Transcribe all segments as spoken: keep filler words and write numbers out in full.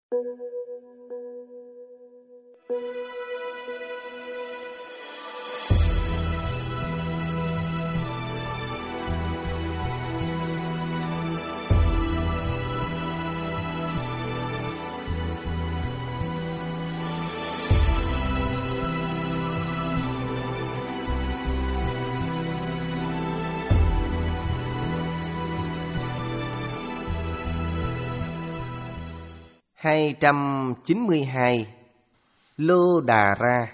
hai trăm chín mươi hai. Lô Đà Ra.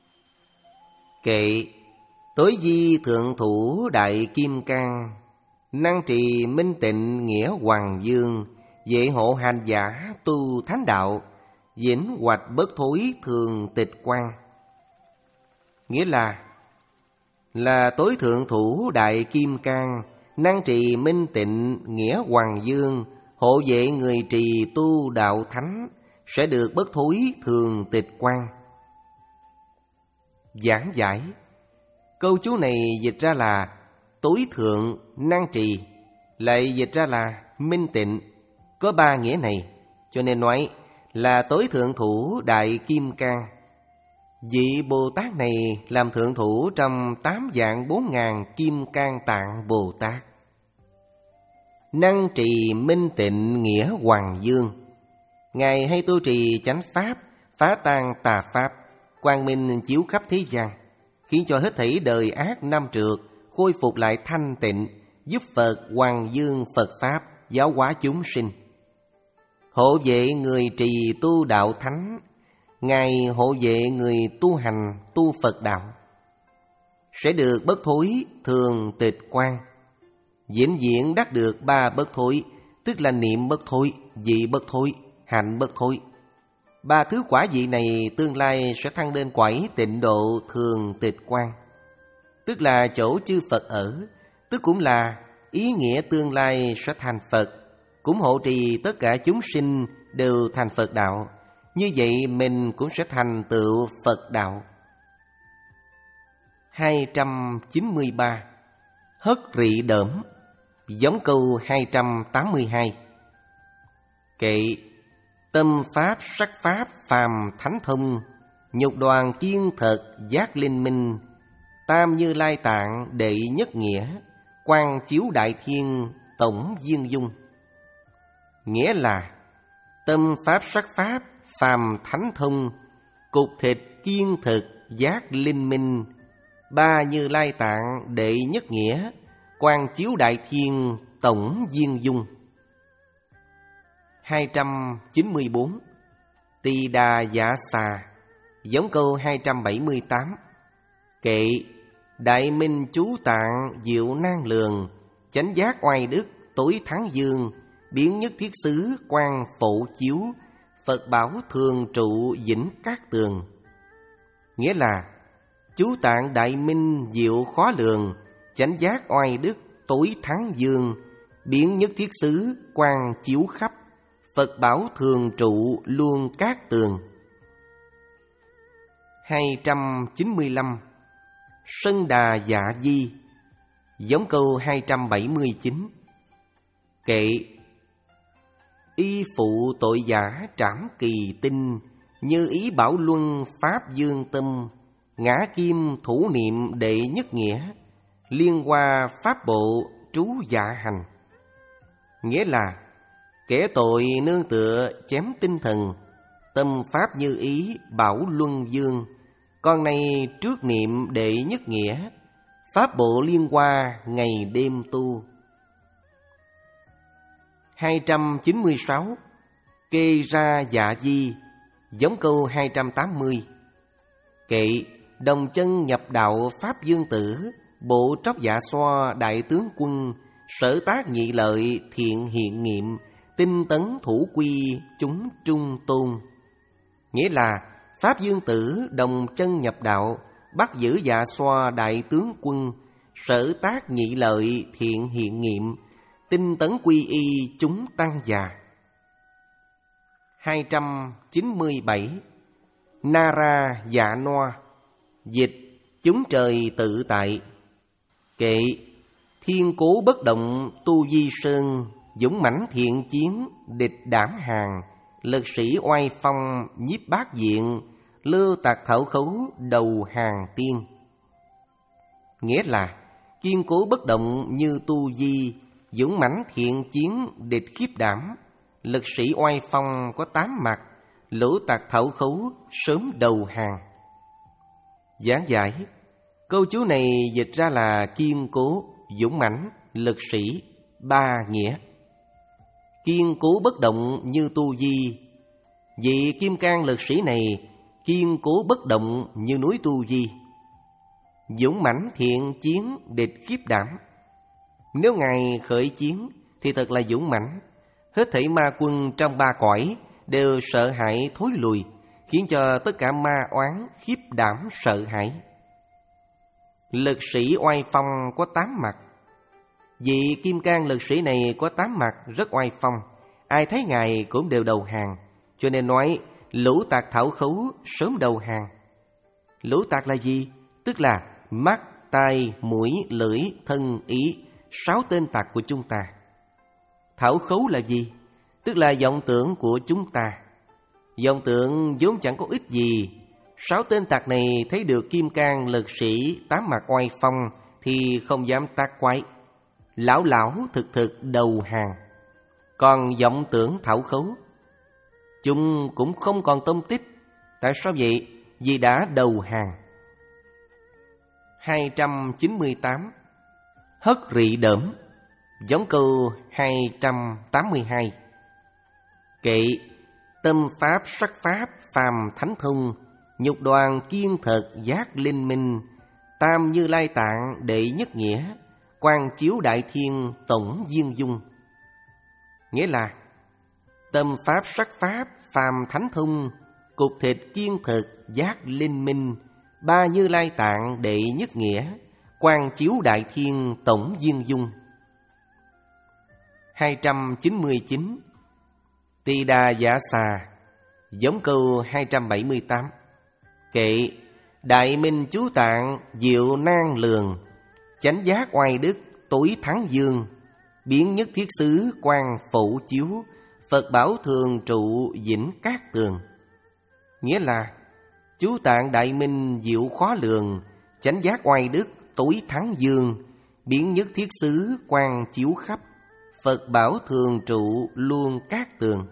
Kệ: Tối di thượng thủ đại kim cang, năng trì minh tịnh nghĩa hoàng dương, vệ hộ hành giả tu thánh đạo, vĩnh hoạch bất thối thường tịch quan. Nghĩa là là tối thượng thủ đại kim cang, năng trì minh tịnh nghĩa hoàng dương, hộ vệ người trì tu đạo thánh, sẽ được bất thối thường tịch quan. Giảng giải. Câu chú này dịch ra là tối thượng năng trì, lại dịch ra là minh tịnh, có ba nghĩa này, cho nên nói là tối thượng thủ đại kim cang. Vị Bồ Tát này làm thượng thủ trong tám vạn bốn ngàn kim cang tạng Bồ Tát. Năng trì minh tịnh nghĩa hoàng dương. Ngài hay tu trì chánh pháp, phá tan tà pháp, quang minh chiếu khắp thế gian, khiến cho hết thảy đời ác năm trượt khôi phục lại thanh tịnh, giúp Phật hoàng dương Phật pháp, giáo hóa chúng sinh. Hộ vệ người trì tu đạo thánh, Ngài hộ vệ người tu hành tu Phật đạo, sẽ được bất thối thường tịch quan, vĩnh viễn đắc được ba bất thối, tức là niệm bất thối, vị bất thối, hạnh bất thối. Ba thứ quả vị này tương lai sẽ thăng lên quải tịnh độ thường tịch quan, tức là chỗ chư Phật ở, tức cũng là ý nghĩa tương lai sẽ thành Phật, cũng hộ trì tất cả chúng sinh đều thành Phật đạo. Như vậy mình cũng sẽ thành tựu Phật đạo. hai trăm chín mươi ba. Hất rị đỡm. Giống câu hai trăm tám mươi hai. Kệ: Tâm pháp sắc pháp phàm thánh thông, nhục đoàn kiên thật giác linh minh, tam như lai tạng đệ nhất nghĩa, quang chiếu đại thiên tổng viên dung. Nghĩa là tâm pháp sắc pháp phàm thánh thông, cục thịt kiên thực giác linh minh, ba như lai tạng đệ nhất nghĩa, quang chiếu đại thiên tổng viên dung. hai trăm chín mươi bốn. Tỳ đà dạ xà. Giống câu hai trăm bảy mươi tám. Kệ: Đại minh chú tạng diệu nan lường, chánh giác oai đức tối thắng dương, biến nhất thiết xứ quang phổ chiếu, Phật bảo thường trụ vĩnh các tường. Nghĩa là chú tạng đại minh diệu khó lường, chánh giác oai đức tối thắng dương, biến nhất thiết xứ quang chiếu khắp, Phật bảo thường trụ luôn các tường. hai trăm chín mươi lăm. Sân đà dạ di. Giống câu hai trăm bảy mươi chín. Kệ: Y phụ tội giả trảm kỳ tinh, như ý bảo luân pháp dương tâm, ngã kim thủ niệm đệ nhất nghĩa, liên hoa pháp bộ trú dạ hành. Nghĩa là kẻ tội nương tựa chém tinh thần, tâm pháp như ý bảo luân dương, con này trước niệm đệ nhất nghĩa, pháp bộ liên hoa ngày đêm tu. hai trăm chín mươi sáu. Kê ra dạ di. Giống câu hai trăm tám mươi. Kệ: Đồng chân nhập đạo pháp dương tử, bộ tróc dạ xoa đại tướng quân, sở tác nhị lợi thiện hiện nghiệm, tinh tấn thủ quy chúng trung tôn. Nghĩa là pháp dương tử đồng chân nhập đạo, bắt giữ dạ xoa đại tướng quân, sở tác nhị lợi thiện hiện nghiệm, tinh tấn quy y chúng tăng già. hai trăm chín mươi bảy. Nara dạ noa. Dịch: Chúng trời tự tại. Kệ: Thiên cố bất động tu di sơn, dũng mãnh thiện chiến địch đảm hàng, lực sĩ oai phong nhiếp bát diện, lưu tạc thảo khấu đầu hàng tiên. Nghĩa là kiên cố bất động như tu di, dũng mãnh thiện chiến địch khiếp đảm, lực sĩ oai phong có tám mặt, lũ tạc thảo khấu sớm đầu hàng. Giảng giải, câu chú này dịch ra là kiên cố, dũng mãnh, lực sĩ, ba nghĩa. Kiên cố bất động như tu di, vị kim cang lực sĩ này kiên cố bất động như núi tu di. Dũng mãnh thiện chiến địch khiếp đảm. Nếu Ngài khởi chiến thì thật là dũng mãnh, hết thảy ma quân trong ba cõi đều sợ hãi thối lùi, khiến cho tất cả ma oán khiếp đảm sợ hãi. Lực sĩ oai phong có tám mặt. Vị kim cang lực sĩ này có tám mặt, rất oai phong, ai thấy Ngài cũng đều đầu hàng, cho nên nói lũ tạc thảo khấu sớm đầu hàng. Lũ tạc là gì? Tức là mắt, tai, mũi, lưỡi, thân, ý, sáu tên tạc của chúng ta. Thảo khấu là gì? Tức là vọng tưởng của chúng ta. Vọng tưởng vốn chẳng có ích gì. Sáu tên tạc này thấy được kim cang lực sĩ tám mặt oai phong thì không dám tác quái, lão lão thực thực đầu hàng. Còn vọng tưởng thảo khấu, chúng cũng không còn tông tích. Tại sao vậy? Vì đã đầu hàng. hai trăm chín mươi tám. Hất rị đỡm. Giống câu hai trăm tám mươi hai. Kệ tâm pháp sắc pháp phàm thánh thông, nhục đoàn kiên thật giác linh minh, tam như lai tạng đệ nhất nghĩa, quang chiếu đại thiên tổng viên dung. Nghĩa là tâm pháp sắc pháp phàm thánh thông, cục thịt kiên thực giác linh minh, ba như lai tạng đệ nhất nghĩa, quang chiếu đại thiên tổng viên dung. hai trăm chín mươi chín. Tỳ đà giả xà. Giống câu hai trăm bảy mươi tám. Kệ đại minh chú tạng diệu nan lường, chánh giác oai đức tối thắng dương, biến nhất thiết xứ quang phổ chiếu, Phật bảo thường trụ vĩnh cát tường. Nghĩa là chú tạng đại minh diệu khó lường, chánh giác oai đức tối thắng dương, biến nhất thiết xứ quang chiếu khắp, Phật bảo thường trụ luôn cát tường.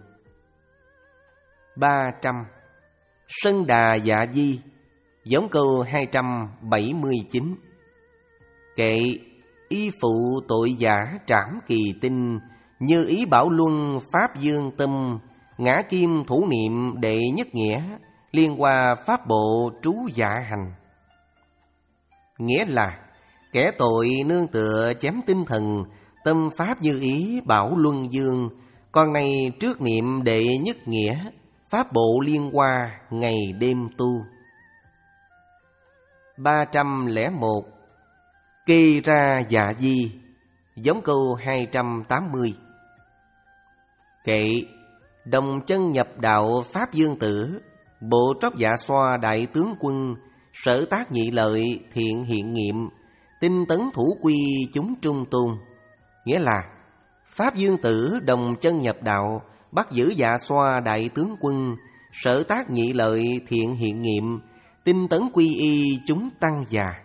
ba trăm. Sân đà dạ di. Giống câu hai trăm bảy mươi chín. Kệ y phụ tội giả trảm kỳ tinh, như ý bảo luân pháp dương tâm, ngã kim thủ niệm đệ nhất nghĩa, liên hoa pháp bộ trú dạ hành. Nghĩa là kẻ tội nương tựa chém tinh thần, tâm pháp như ý bảo luân dương, con này trước niệm đệ nhất nghĩa, pháp bộ liên hoa ngày đêm tu. ba trăm lẻ một. Kê ra dạ di. Giống câu hai trăm tám mươi. Kệ đồng chân nhập đạo pháp dương tử, bộ trót dạ xoa đại tướng quân, sở tác nhị lợi thiện hiện nghiệm, tinh tấn thủ quy chúng trung tôn. Nghĩa là pháp dương tử đồng chân nhập đạo, bắt giữ dạ xoa đại tướng quân, sở tác nhị lợi thiện hiện nghiệm, tinh tấn quy y chúng tăng già.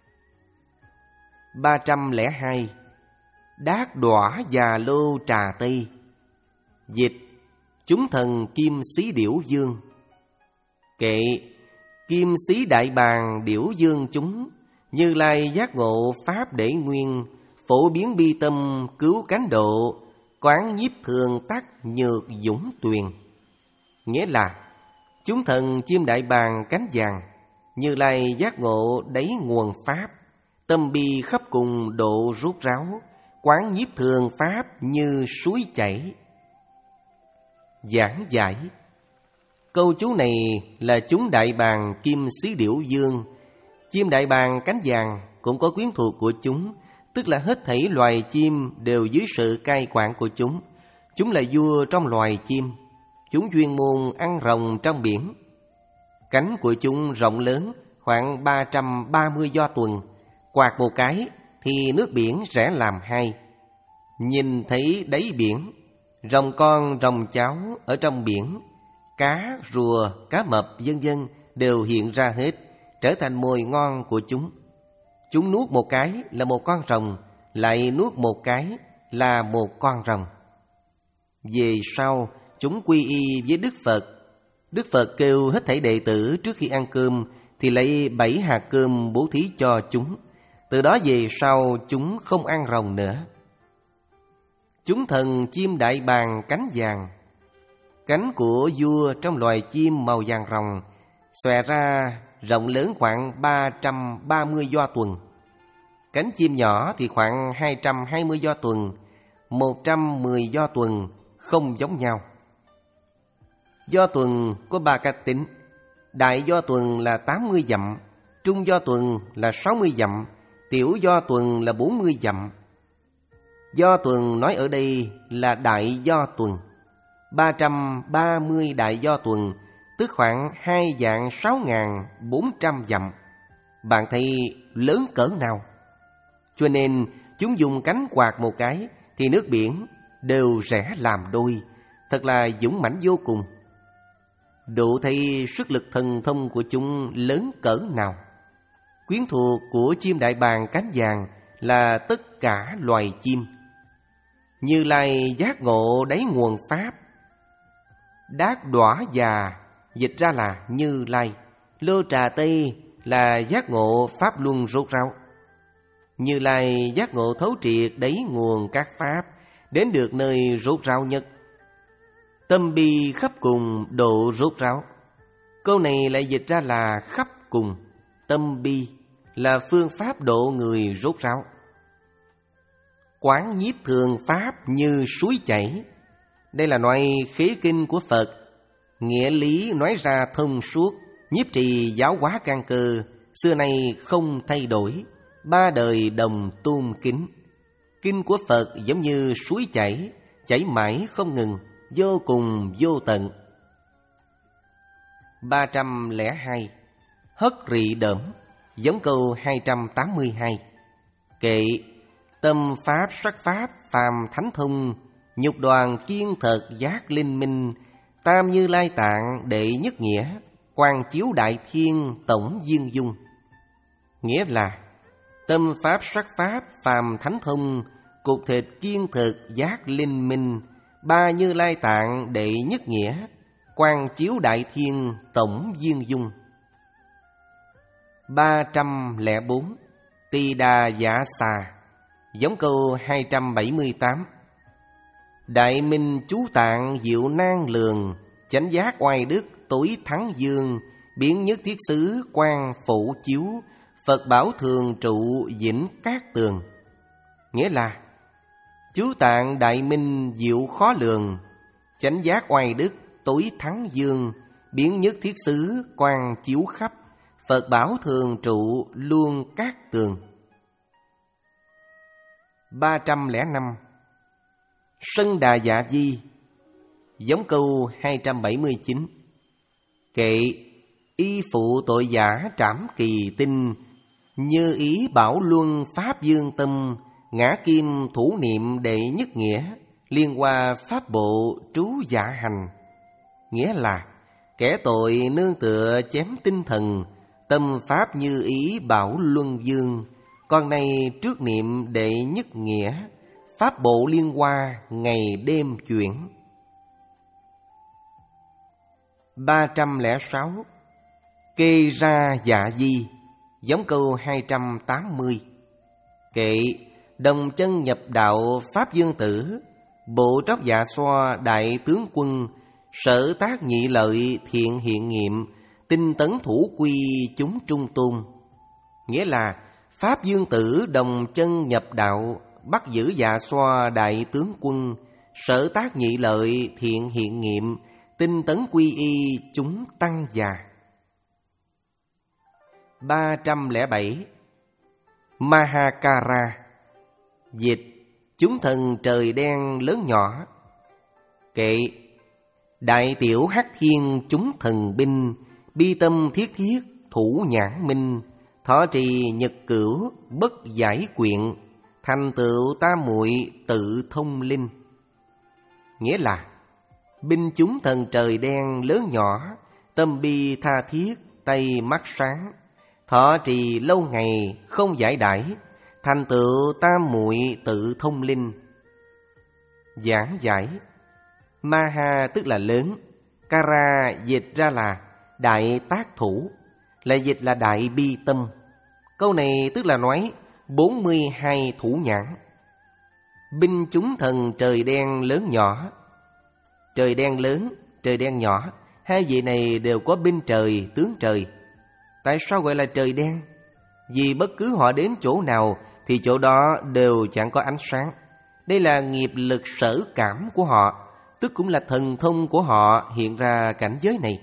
ba trăm lẻ hai. Đát đọa già lô trà tây. Dịch chúng thần kim xí điểu dương. Kệ kim xí đại bàng điểu dương chúng, Như Lai giác ngộ pháp để nguyên, phổ biến bi tâm cứu cánh độ, quán nhiếp thường tắc nhược dũng tuyền. Nghĩa là chúng thần chim đại bàng cánh vàng, Như Lai giác ngộ đáy nguồn pháp, tâm bi khắp cùng độ rút ráo, quán nhiếp thường pháp như suối chảy. Giảng giải câu chú này là chúng đại bàng kim xí điểu dương. Chim đại bàng cánh vàng cũng có quyến thuộc của chúng, tức là hết thảy loài chim đều dưới sự cai quản của chúng. Chúng là vua trong loài chim. Chúng chuyên môn ăn rồng trong biển. Cánh của chúng rộng lớn, khoảng ba trăm ba mươi do tuần. Quạt một cái thì nước biển rẽ làm hai. Nhìn thấy đáy biển, Rồng con, rồng cháu ở trong biển, cá, rùa, cá mập vân vân đều hiện ra hết, trở thành mồi ngon của chúng. Chúng nuốt một cái là một con rồng, lại nuốt một cái là một con rồng. Về sau, chúng quy y với Đức Phật. Đức Phật kêu hết thảy đệ tử trước khi ăn cơm thì lấy bảy hạt cơm bố thí cho chúng. Từ đó về sau chúng không ăn rồng nữa. Chúng thần chim đại bàng cánh vàng. Cánh của vua trong loài chim màu vàng ròng xòe ra rộng lớn khoảng ba trăm ba mươi do tuần. Cánh chim nhỏ thì khoảng hai trăm hai mươi do tuần, một trăm mười do tuần, không giống nhau. Do tuần có ba cách tính. Đại do tuần là tám mươi dặm, trung do tuần là sáu mươi dặm, tiểu do tuần là bốn mươi dặm. Do tuần nói ở đây là đại do tuần. ba trăm ba mươi đại do tuần, tức khoảng hai vạn sáu ngàn bốn trăm dặm. Bạn thấy lớn cỡ nào? Cho nên chúng dùng cánh quạt một cái thì nước biển đều rẽ làm đôi, thật là dũng mãnh vô cùng. Đủ thấy sức lực thần thông của chúng lớn cỡ nào. Quyến thuộc của chim đại bàng cánh vàng là tất cả loài chim. Như Lai giác ngộ đáy nguồn Pháp. Đát đọa già dịch ra là Như Lai. Lô Trà Tây là giác ngộ Pháp luân rốt ráo. Như Lai giác ngộ thấu triệt đáy nguồn các Pháp, đến được nơi rốt ráo nhất. Tâm bi khắp cùng độ rốt ráo. Câu này lại dịch ra là khắp cùng. Tâm bi là phương pháp độ người rốt ráo. Quán nhiếp thường pháp như suối chảy. Đây là loại khế kinh của Phật. Nghĩa lý nói ra thông suốt, nhiếp trì giáo hóa căn cơ, xưa nay không thay đổi, ba đời đồng tôn kính. Kinh của Phật giống như suối chảy, chảy mãi không ngừng, vô cùng vô tận. ba trăm lẻ hai. Hất rị đỡm. Giống câu hai trăm tám mươi hai. Kệ tâm pháp sắc pháp phàm thánh thông, nhục đoàn kiên thật giác linh minh, tam như lai tạng đệ nhất nghĩa, quang chiếu đại thiên tổng viên dung. Nghĩa là tâm pháp sắc pháp phàm thánh thông, cục thịt kiên thực giác linh minh, ba như lai tạng đệ nhất nghĩa, quang chiếu đại thiên tổng viên dung. ba trăm lẻ bốn. Tỳ đà dạ xà. Giống câu hai trăm bảy mươi tám. Đại minh chú tạng diệu nan lường, chánh giác oai đức tối thắng dương, biến nhất thiết xứ quang phổ chiếu, Phật bảo thường trụ vĩnh cát tường. Nghĩa là chú tạng đại minh diệu khó lường, chánh giác oai đức tối thắng dương, biến nhất thiết xứ quang chiếu khắp, Phật bảo thường trụ luôn cát tường. ba trăm lẻ năm. Sân đà dạ di. Giống câu hai trăm bảy mươi chín. Kệ y phụ tội giả trảm kỳ tinh, như ý bảo luân pháp dương tâm, ngã kim thủ niệm đệ nhất nghĩa, liên hoa pháp bộ trú dạ hành. Nghĩa là kẻ tội nương tựa chém tinh thần, tâm pháp như ý bảo luân dương, con này trước niệm đệ nhất nghĩa, pháp bộ liên hoa ngày đêm chuyển. ba trăm lẻ sáu. Kê ra dạ di. Giống câu hai trăm tám mươi. Kệ đồng chân nhập đạo pháp dương tử, bộ tróc dạ xoa đại tướng quân, sở tác nhị lợi thiện hiện nghiệm, tinh tấn thủ quy chúng trung tôn. Nghĩa là pháp dương tử đồng chân nhập đạo, bắt giữ dạ xoa đại tướng quân, sở tác nhị lợi thiện hiện nghiệm, tinh tấn quy y chúng tăng già. ba trăm lẻ bảy. Mahakara. Dịch chúng thần trời đen lớn nhỏ. Kệ đại tiểu hắc thiên chúng thần binh, bi tâm thiết thiết thủ nhãn minh, thọ trì nhật cửu bất giải quyện, thành tựu tam muội tự thông linh. nghĩa là binh chúng thần trời đen lớn nhỏ, tâm bi tha thiết, tay mắt sáng, thọ trì lâu ngày không giải đãi, thành tựu tam muội tự thông linh. Giảng giải: Maha tức là lớn, Kara dịch ra là đại tác thủ, lại dịch là đại bi tâm. Câu này tức là nói bốn mươi hai thủ nhãn. Binh chúng thần trời đen lớn nhỏ. Trời đen lớn, trời đen nhỏ, hai vị này đều có binh trời, tướng trời. Tại sao gọi là trời đen? Vì bất cứ họ đến chỗ nào thì chỗ đó đều chẳng có ánh sáng. Đây là nghiệp lực sở cảm của họ, tức cũng là thần thông của họ hiện ra cảnh giới này.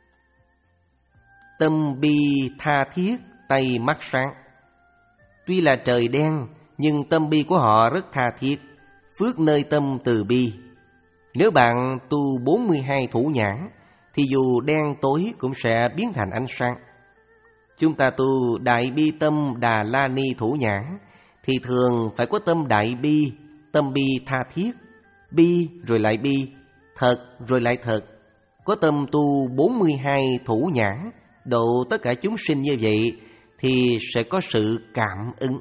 Tâm bi tha thiết, tay mắt sáng. Tuy là trời đen, nhưng tâm bi của họ rất tha thiết, phước nơi tâm từ bi. Nếu bạn tu bốn mươi hai thủ nhãn, thì dù đen tối cũng sẽ biến thành ánh sáng. Chúng ta tu đại bi tâm Đà La Ni thủ nhãn, thì thường phải có tâm đại bi, tâm bi tha thiết, bi rồi lại bi, thật rồi lại thật. Có tâm tu bốn mươi hai thủ nhãn, độ tất cả chúng sinh như vậy, thì sẽ có sự cảm ứng.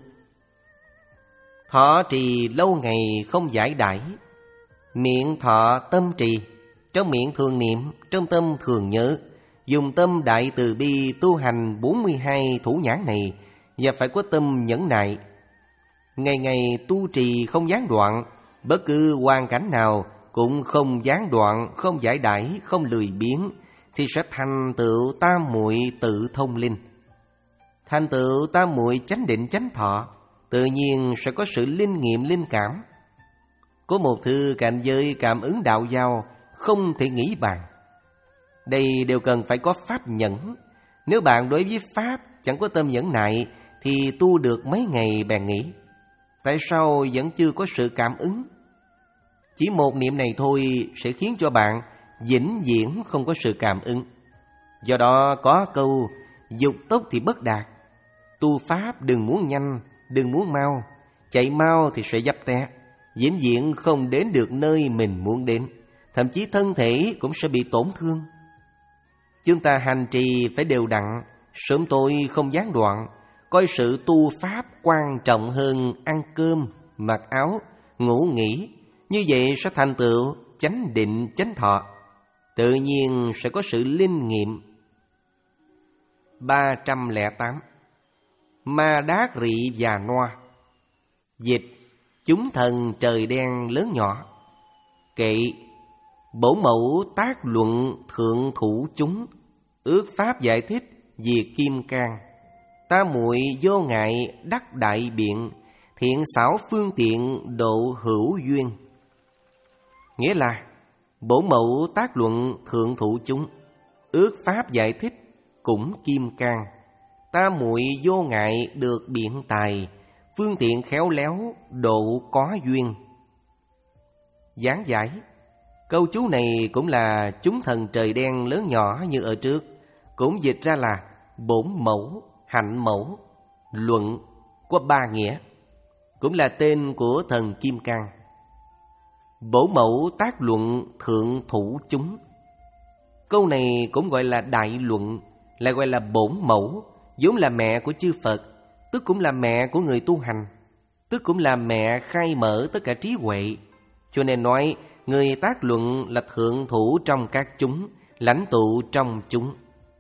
Thọ trì lâu ngày không giải đãi. Miệng thọ tâm trì, trong miệng thường niệm, trong tâm thường nhớ. Dùng tâm đại từ bi tu hành bốn mươi hai thủ nhãn này, và phải có tâm nhẫn nại. Ngày ngày tu trì không gián đoạn, bất cứ hoàn cảnh nào cũng không gián đoạn, không giải đãi, không lười biếng, thì sẽ thành tựu tam muội tự thông linh. Thành tựu tam muội chánh định chánh thọ, tự nhiên sẽ có sự linh nghiệm linh cảm. Có một thứ cảnh giới cảm ứng đạo giao không thể nghĩ bàn. Đây đều cần phải có pháp nhẫn. Nếu bạn đối với pháp chẳng có tâm nhẫn nại, thì tu được mấy ngày bèn nghỉ. Tại sao vẫn chưa có sự cảm ứng? Chỉ một niệm này thôi sẽ khiến cho bạn vĩnh viễn không có sự cảm ứng. Do đó có câu dục tốc thì bất đạt. Tu pháp đừng muốn nhanh, đừng muốn mau. Chạy mau thì sẽ dấp té, vĩnh viễn không đến được nơi mình muốn đến. Thậm chí thân thể cũng sẽ bị tổn thương. Chúng ta hành trì phải đều đặn, sớm tối không gián đoạn, coi sự tu pháp quan trọng hơn ăn cơm, mặc áo, ngủ nghỉ. Như vậy sẽ thành tựu chánh định chánh thọ, tự nhiên sẽ có sự linh nghiệm. Ba trăm lẻ tám. Ma đát rị già noa. Dịch: chúng thần trời đen lớn nhỏ. Kệ: bổ mẫu tác luận thượng thủ chúng, ước pháp giải thích diệt kim cang. Ta muội vô ngại đắc đại biện, thiện xảo phương tiện độ hữu duyên. Nghĩa là bổ mẫu tác luận thượng thủ chúng, ước pháp giải thích cũng kim cang. Ta muội vô ngại được biện tài, phương tiện khéo léo độ có duyên. Giảng giải: câu chú này cũng là chúng thần trời đen lớn nhỏ như ở trước, cũng dịch ra là bổn mẫu, hạnh mẫu, luận, có ba nghĩa, cũng là tên của thần kim cang. Bổ mẫu tác luận thượng thủ chúng. Câu này cũng gọi là đại luận, lại gọi là bổn mẫu, vốn là mẹ của chư Phật, tức cũng là mẹ của người tu hành, tức cũng là mẹ khai mở tất cả trí huệ. Cho nên nói người tác luận là thượng thủ trong các chúng, lãnh tụ trong chúng.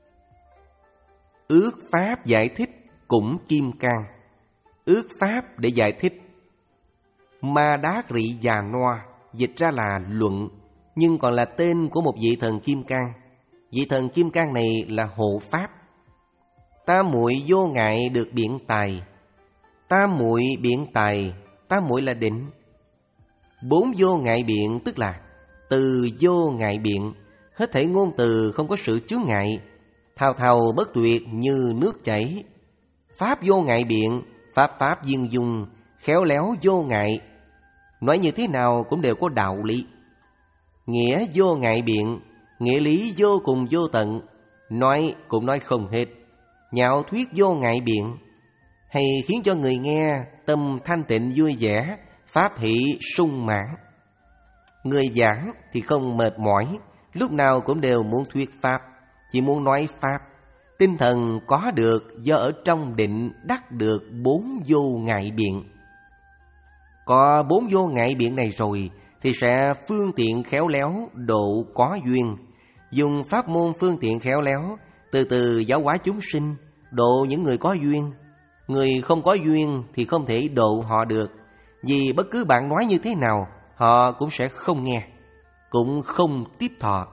Ước pháp giải thích cũng kim cang. Ước pháp để giải thích. Ma đát rị già noa dịch ra là luận, nhưng còn là tên của một vị thần kim cang. Vị thần kim cang này là hộ pháp. Ta muội vô ngại được biện tài. Ta muội biện tài, ta muội là định. Bốn vô ngại biện tức là từ vô ngại biện, hết thảy ngôn từ không có sự chướng ngại, thao thao bất tuyệt như nước chảy. Pháp vô ngại biện, pháp pháp viên dung, khéo léo vô ngại. Nói như thế nào cũng đều có đạo lý. Nghĩa vô ngại biện, nghĩa lý vô cùng vô tận, nói cũng nói không hết. Nhạo thuyết vô ngại biện, hay khiến cho người nghe tâm thanh tịnh vui vẻ, pháp hỷ sung mãn. Người giảng thì không mệt mỏi, lúc nào cũng đều muốn thuyết pháp, chỉ muốn nói pháp. Tinh thần có được do ở trong định đắc được bốn vô ngại biện. Có bốn vô ngại biện này rồi thì sẽ phương tiện khéo léo độ có duyên, dùng pháp môn phương tiện khéo léo, từ từ giáo hóa chúng sinh, độ những người có duyên. Người không có duyên thì không thể độ họ được, vì bất cứ bạn nói như thế nào, họ cũng sẽ không nghe, cũng không tiếp thọ.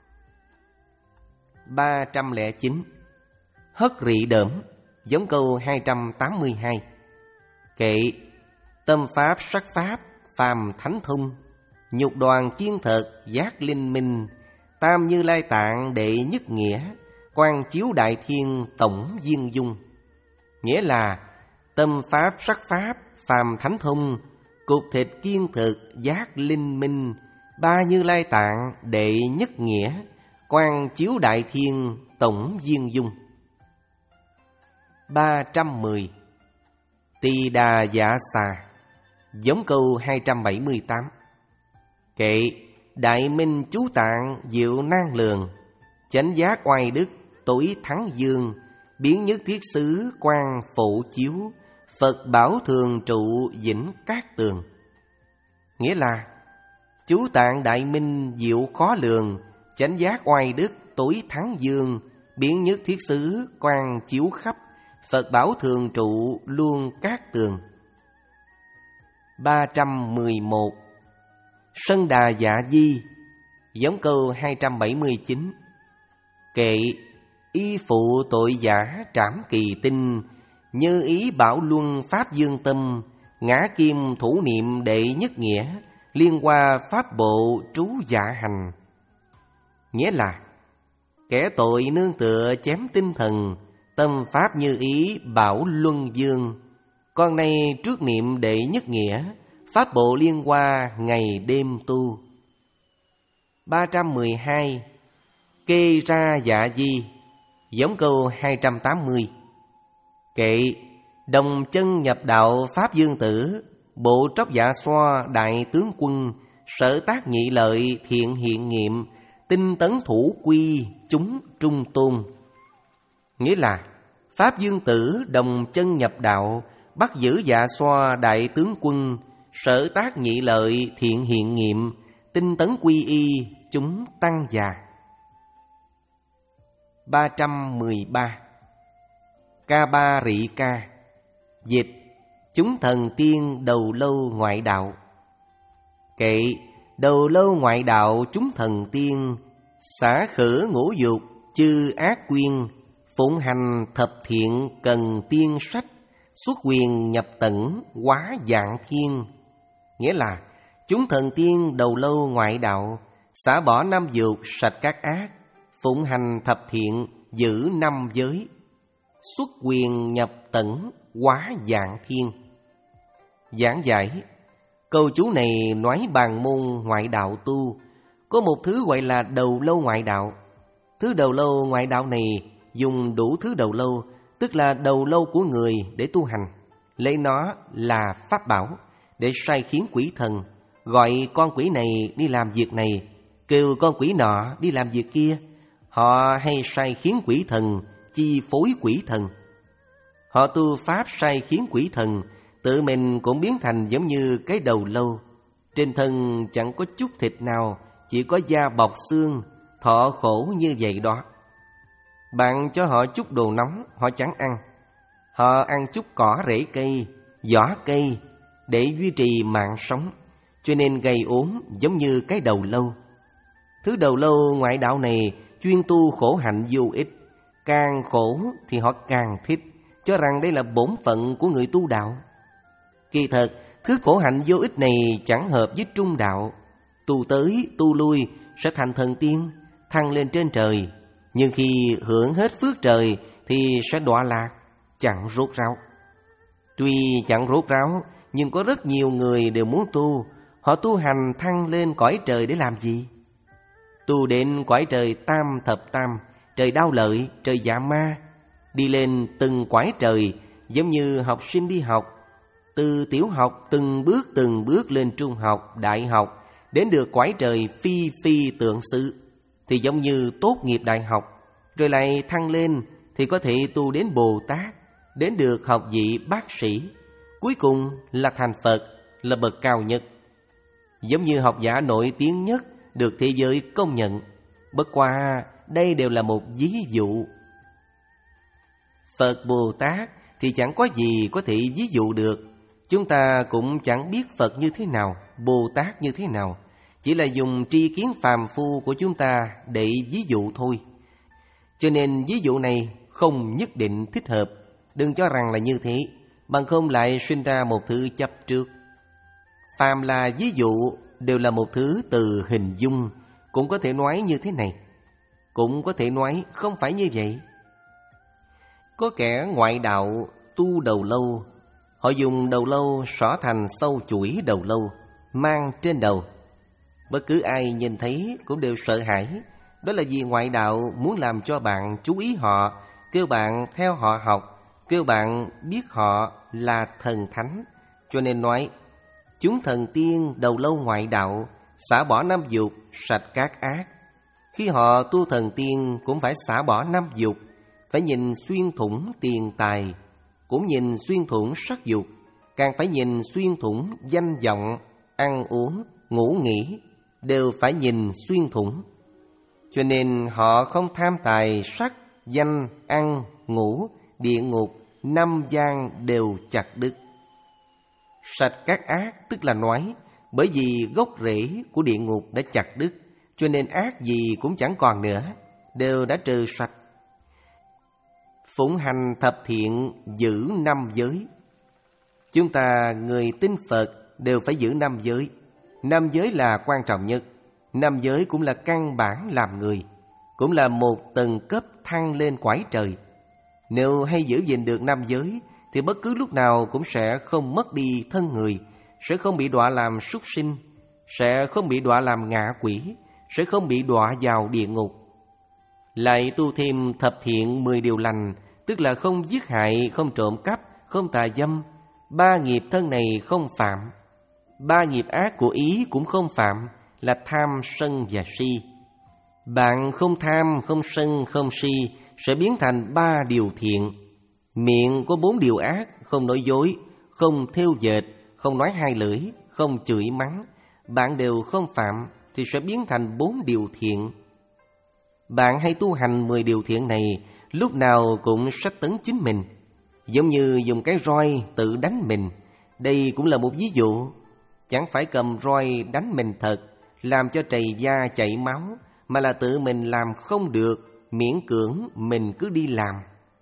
ba trăm lẻ chín. Hất rị đỡm, giống câu hai trăm tám mươi hai. Kệ: tâm pháp sắc pháp, phàm thánh thông, nhục đoàn kiên thật, giác linh minh, tam như lai tạng đệ nhất nghĩa, quan chiếu đại thiên tổng viên dung. Nghĩa là tâm pháp sắc pháp, phàm thánh thông, cục thịt kiên thực, giác linh minh, ba như lai tạng đệ nhất nghĩa, quan chiếu đại thiên tổng viên dung. ba trăm mười. Tỳ đà dạ xà, giống câu hai trăm bảy mươi tám. Kệ: đại minh chú tạng diệu nan lường, chánh giác oai đức tối thắng dương, biến nhất thiết xứ quan phổ chiếu, Phật bảo thường trụ vĩnh cát tường. Nghĩa là chú tạng đại minh diệu khó lường, chánh giác oai đức tối thắng dương, biến nhất thiết xứ quan chiếu khắp, Phật bảo thường trụ luôn cát tường. ba trăm mười một. Sân đà dạ di, giống câu hai trăm bảy mươi chín. Kệ: y phụ tội giả trảm kỳ tinh, như ý bảo luân pháp dương tâm, ngã kim thủ niệm đệ nhất nghĩa, liên hoa pháp bộ trú dạ hành. Nghĩa là kẻ tội nương tựa chém tinh thần, tâm pháp như ý bảo luân dương, con nay trước niệm đệ nhất nghĩa, pháp bộ liên hoa ngày đêm tu. ba trăm mười hai. Kê ra dạ di, giống câu hai trăm tám mươi. Kệ: đồng chân nhập đạo pháp dương tử, bộ tróc dạ xoa đại tướng quân, sở tác nhị lợi thiện hiện nghiệm, tinh tấn thủ quy chúng trung tôn. Nghĩa là pháp dương tử đồng chân nhập đạo, bắt giữ dạ xoa đại tướng quân, sở tác nhị lợi thiện hiện nghiệm, tinh tấn quy y chúng tăng già. ba trăm mười ba. Ca ba rị ca, dịch: chúng thần tiên đầu lâu ngoại đạo. Kệ: đầu lâu ngoại đạo chúng thần tiên, xả khử ngũ dục chư ác quyên, phụng hành thập thiện cần tiên sách, xuất quyền nhập tẩn hóa dạng thiên. Nghĩa là chúng thần tiên đầu lâu ngoại đạo, xả bỏ năm dục sạch các ác, phụng hành thập thiện giữ năm giới, xuất quyền nhập tẩn hóa dạng thiên. Giảng giải câu chú này nói bàn môn ngoại đạo tu có một thứ gọi là đầu lâu ngoại đạo. Thứ đầu lâu ngoại đạo này dùng đủ thứ đầu lâu, tức là đầu lâu của người để tu hành, lấy nó là pháp bảo để sai khiến quỷ thần, gọi con quỷ này đi làm việc này, kêu con quỷ nọ đi làm việc kia. Họ hay sai khiến quỷ thần, chi phối quỷ thần. Họ tu pháp sai khiến quỷ thần, tự mình cũng biến thành giống như cái đầu lâu. Trên thân chẳng có chút thịt nào, chỉ có da bọc xương, thọ khổ như vậy đó. Bạn cho họ chút đồ nóng, họ chẳng ăn. Họ ăn chút cỏ rễ cây, vỏ cây để duy trì mạng sống, cho nên gây ốm giống như cái đầu lâu. Thứ đầu lâu ngoại đạo này chuyên tu khổ hạnh vô ích, càng khổ thì họ càng thích, cho rằng đây là bổn phận của người tu đạo. Kỳ thật, thứ khổ hạnh vô ích này chẳng hợp với trung đạo. Tu tới, tu lui sẽ thành thần tiên, thăng lên trên trời. Nhưng khi hưởng hết phước trời thì sẽ đọa lạc, chẳng rốt ráo. Tuy chẳng rốt ráo, nhưng có rất nhiều người đều muốn tu. Họ tu hành thăng lên cõi trời để làm gì? Tu đến cõi trời tam thập tam, trời đau lợi, trời dạ ma. Đi lên từng cõi trời, giống như học sinh đi học. Từ tiểu học từng bước từng bước lên trung học, đại học, đến được cõi trời phi phi tượng sự thì giống như tốt nghiệp đại học, rồi lại thăng lên thì có thể tu đến Bồ Tát, đến được học vị bác sĩ, cuối cùng là thành Phật, là bậc cao nhất. Giống như học giả nổi tiếng nhất được thế giới công nhận. Bất qua đây đều là một ví dụ. Phật Bồ Tát thì chẳng có gì có thể ví dụ được. Chúng ta cũng chẳng biết Phật như thế nào, Bồ Tát như thế nào, chỉ là dùng tri kiến phàm phu của chúng ta để ví dụ thôi. Cho nên ví dụ này không nhất định thích hợp. Đừng cho rằng là như thế, bằng không lại sinh ra một thứ chấp trước. Phàm là ví dụ đều là một thứ từ hình dung. Cũng có thể nói như thế này, cũng có thể nói không phải như vậy. Có kẻ ngoại đạo tu đầu lâu, họ dùng đầu lâu xỏ thành sâu chuỗi đầu lâu, mang trên đầu. Bất cứ ai nhìn thấy cũng đều sợ hãi. Đó là vì ngoại đạo muốn làm cho bạn chú ý họ, kêu bạn theo họ học, kêu bạn biết họ là thần thánh. Cho nên nói, chúng thần tiên đầu lâu ngoại đạo, xả bỏ năm dục, sạch các ác. Khi họ tu thần tiên cũng phải xả bỏ năm dục, phải nhìn xuyên thủng tiền tài, cũng nhìn xuyên thủng sắc dục, càng phải nhìn xuyên thủng danh vọng, ăn uống, ngủ nghỉ, đều phải nhìn xuyên thủng. Cho nên họ không tham tài sắc, danh, ăn, ngủ, địa ngục, năm gian đều chặt đứt. Sạch các ác tức là nói, bởi vì gốc rễ của địa ngục đã chặt đứt, cho nên ác gì cũng chẳng còn nữa, đều đã trừ sạch. Phụng hành thập thiện, giữ năm giới. Chúng ta người tin Phật đều phải giữ năm giới. Năm giới là quan trọng nhất. Năm giới cũng là căn bản làm người, cũng là một tầng cấp thăng lên cõi trời. Nếu hay giữ gìn được năm giới thì bất cứ lúc nào cũng sẽ không mất đi thân người, sẽ không bị đọa làm súc sinh, sẽ không bị đọa làm ngạ quỷ, sẽ không bị đọa vào địa ngục. Lại tu thêm thập thiện mười điều lành, tức là không giết hại, không trộm cắp, không tà dâm. Ba nghiệp thân này không phạm. Ba nghiệp ác của ý cũng không phạm, là tham, sân và si. Bạn không tham, không sân, không si sẽ biến thành ba điều thiện. Miệng có bốn điều ác, không nói dối, không thêu dệt, không nói hai lưỡi, không chửi mắng. Bạn đều không phạm thì sẽ biến thành bốn điều thiện. Bạn hay tu hành mười điều thiện này, lúc nào cũng sách tấn chính mình, giống như dùng cái roi tự đánh mình. Đây cũng là một ví dụ. Chẳng phải cầm roi đánh mình thật, làm cho trầy da chảy máu, mà là tự mình làm không được, miễn cưỡng mình cứ đi làm.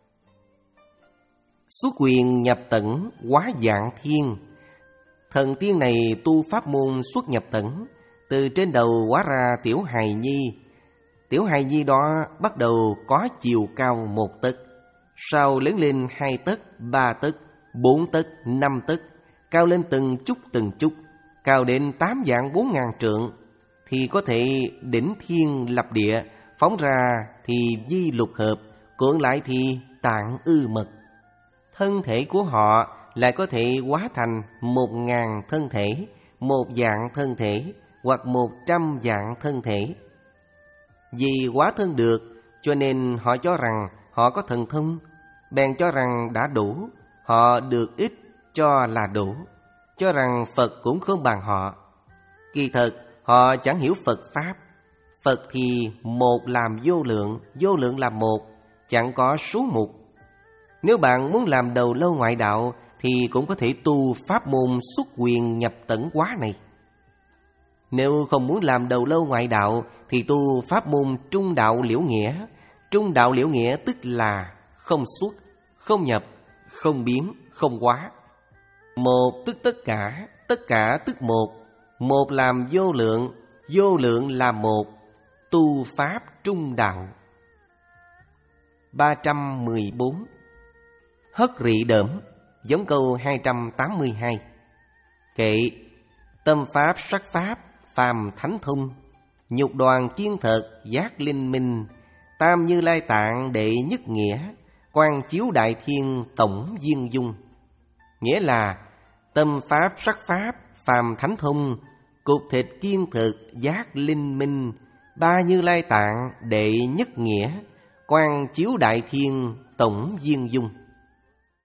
Xuất quyền nhập tẩn, hóa dạng thiên. Thần tiên này tu pháp môn xuất nhập tẩn, từ trên đầu hóa ra tiểu hài nhi. Tiểu hài nhi đó bắt đầu có chiều cao một tấc, sau lớn lên hai tấc, ba tấc, bốn tấc, năm tấc, cao lên từng chút từng chút, cao đến tám vạn bốn ngàn trượng, thì có thể đỉnh thiên lập địa, phóng ra thì di lục hợp, cuộn lại thì tạng ư mật. Thân thể của họ lại có thể hóa thành một ngàn thân thể, một dạng thân thể, hoặc một trăm dạng thân thể. Vì hóa thân được, cho nên họ cho rằng họ có thần thông, bèn cho rằng đã đủ, họ được ít cho là đủ, cho rằng Phật cũng không bằng họ. Kỳ thật, họ chẳng hiểu Phật Pháp. Phật thì một làm vô lượng, vô lượng làm một, chẳng có số mục. Nếu bạn muốn làm đầu lâu ngoại đạo thì cũng có thể tu pháp môn xuất quyền nhập tẩn hóa này. Nếu không muốn làm đầu lâu ngoại đạo thì tu pháp môn trung đạo liễu nghĩa. Trung đạo liễu nghĩa tức là không xuất, không nhập, không biến, không hóa. Một tức tất cả, tất cả tức một. Một làm vô lượng, vô lượng làm một. Tu pháp trung đạo. ba trăm mười bốn. Hất rị đỡm. Giống câu hai trăm tám mươi hai. Kệ: tâm pháp sắc pháp, phàm thánh thông, nhục đoàn kiên thật, giác linh minh, tam như lai tạng đệ nhất nghĩa, quan chiếu đại thiên tổng viên dung. Nghĩa là tâm pháp sắc pháp, phàm thánh thông, cục thịt kiên thực, giác linh minh, ba Như Lai Tạng đệ nhất nghĩa, quan chiếu đại thiên tổng viên dung.